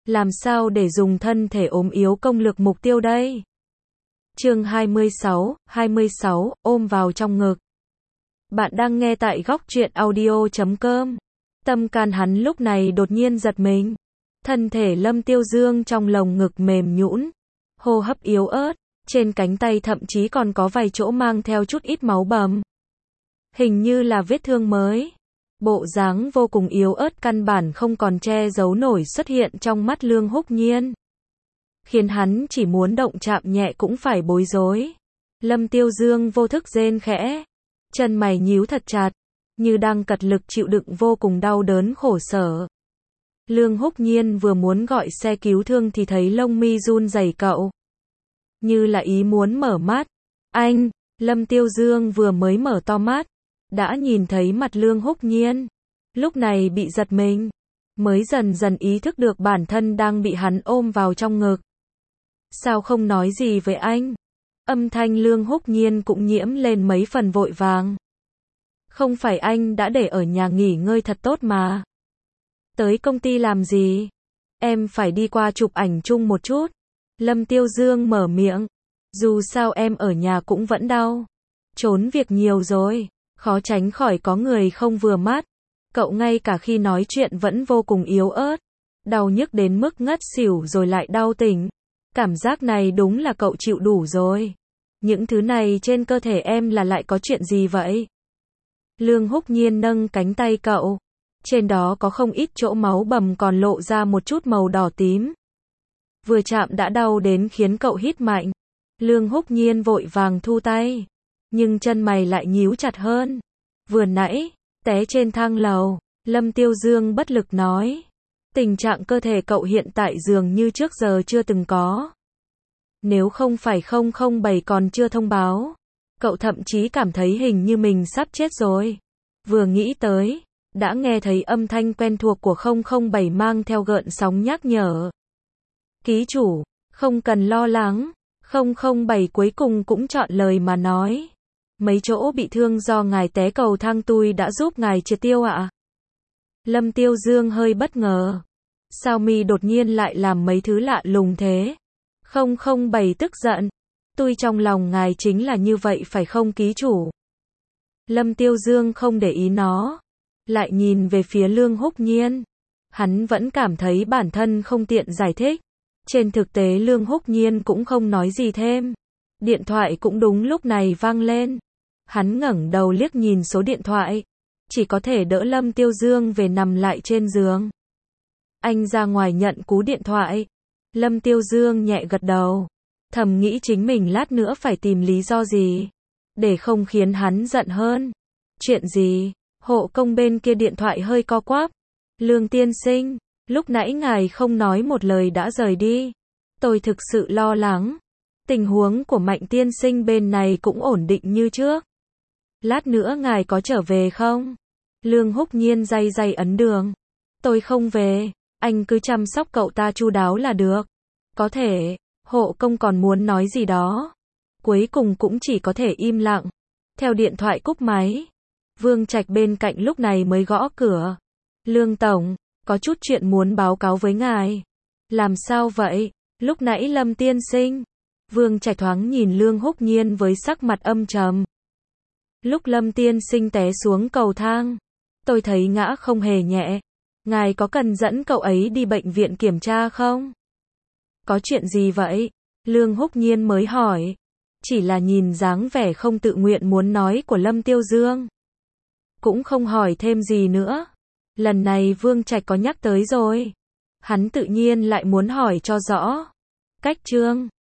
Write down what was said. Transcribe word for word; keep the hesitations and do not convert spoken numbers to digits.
Làm sao để dùng thân thể ốm yếu công lược mục tiêu đây? Chương hai mươi sáu, hai mươi sáu, ôm vào trong ngực. Bạn đang nghe tại góc truyện audio chấm com. Tâm can hắn lúc này đột nhiên giật mình. Thân thể Lâm Tiêu Dương trong lồng ngực mềm nhũn, hô hấp yếu ớt, trên cánh tay thậm chí còn có vài chỗ mang theo chút ít máu bầm. Hình như là vết thương mới. Bộ dáng vô cùng yếu ớt căn bản không còn che giấu nổi xuất hiện trong mắt Lương Húc Nhiên. Khiến hắn chỉ muốn động chạm nhẹ cũng phải bối rối. Lâm Tiêu Dương vô thức rên khẽ. Chân mày nhíu thật chặt, như đang cật lực chịu đựng vô cùng đau đớn khổ sở. Lương Húc Nhiên vừa muốn gọi xe cứu thương thì thấy lông mi run rẩy cậu. Như là ý muốn mở mắt. Anh, Lâm Tiêu Dương vừa mới mở to mắt, đã nhìn thấy mặt Lương Húc Nhiên. Lúc này bị giật mình, mới dần dần ý thức được bản thân đang bị hắn ôm vào trong ngực. Sao không nói gì với anh? Âm thanh Lương Húc Nhiên cũng nhiễm lên mấy phần vội vàng. Không phải anh đã để ở nhà nghỉ ngơi thật tốt mà. Tới công ty làm gì? Em phải đi qua chụp ảnh chung một chút. Lâm Tiêu Dương mở miệng. Dù sao em ở nhà cũng vẫn đau. Trốn việc nhiều rồi, khó tránh khỏi có người không vừa mắt. Cậu ngay cả khi nói chuyện vẫn vô cùng yếu ớt. Đau nhức đến mức ngất xỉu rồi lại đau tỉnh. Cảm giác này đúng là cậu chịu đủ rồi. Những thứ này trên cơ thể em là lại có chuyện gì vậy? Lương Húc Nhiên nâng cánh tay cậu. Trên đó có không ít chỗ máu bầm còn lộ ra một chút màu đỏ tím. Vừa chạm đã đau đến khiến cậu hít mạnh. Lương Húc Nhiên vội vàng thu tay. Nhưng chân mày lại nhíu chặt hơn. Vừa nãy, té trên thang lầu, Lâm Tiêu Dương bất lực nói. Tình trạng cơ thể cậu hiện tại dường như trước giờ chưa từng có. Nếu không phải không không bảy còn chưa thông báo, cậu thậm chí cảm thấy hình như mình sắp chết rồi. Vừa nghĩ tới, đã nghe thấy âm thanh quen thuộc của không không bảy mang theo gợn sóng nhắc nhở. Ký chủ, không cần lo lắng, không không bảy cuối cùng cũng chọn lời mà nói. Mấy chỗ bị thương do ngài té cầu thang tôi đã giúp ngài triệt tiêu ạ. Lâm Tiêu Dương hơi bất ngờ. Sao mi đột nhiên lại làm mấy thứ lạ lùng thế? không không bảy tức giận. Tôi trong lòng ngài chính là như vậy phải không ký chủ? Lâm Tiêu Dương không để ý nó. Lại nhìn về phía Lương Húc Nhiên. Hắn vẫn cảm thấy bản thân không tiện giải thích. Trên thực tế Lương Húc Nhiên cũng không nói gì thêm. Điện thoại cũng đúng lúc này vang lên. Hắn ngẩng đầu liếc nhìn số điện thoại. Chỉ có thể đỡ Lâm Tiêu Dương về nằm lại trên giường. Anh ra ngoài nhận cú điện thoại. Lâm Tiêu Dương nhẹ gật đầu. Thầm nghĩ chính mình lát nữa phải tìm lý do gì để không khiến hắn giận hơn. Chuyện gì? Hộ công bên kia điện thoại hơi co quắp. Lương tiên sinh, lúc nãy ngài không nói một lời đã rời đi. Tôi thực sự lo lắng. Tình huống của Mạnh tiên sinh bên này cũng ổn định như trước. Lát nữa ngài có trở về không? Lương Húc Nhiên day day ấn đường. Tôi không về, anh cứ chăm sóc cậu ta chu đáo là được. Có thể, hộ công còn muốn nói gì đó. Cuối cùng cũng chỉ có thể im lặng. Theo điện thoại cúp máy. Vương Trạch bên cạnh lúc này mới gõ cửa. Lương Tổng, có chút chuyện muốn báo cáo với ngài. Làm sao vậy? Lúc nãy Lâm tiên sinh. Vương Trạch thoáng nhìn Lương Húc Nhiên với sắc mặt âm trầm. Lúc Lâm tiên sinh té xuống cầu thang, tôi thấy ngã không hề nhẹ. Ngài có cần dẫn cậu ấy đi bệnh viện kiểm tra không? Có chuyện gì vậy? Lương Húc Nhiên mới hỏi. Chỉ là nhìn dáng vẻ không tự nguyện muốn nói của Lâm Tiêu Dương. Cũng không hỏi thêm gì nữa. Lần này Vương Trạch có nhắc tới rồi. Hắn tự nhiên lại muốn hỏi cho rõ. Cách chương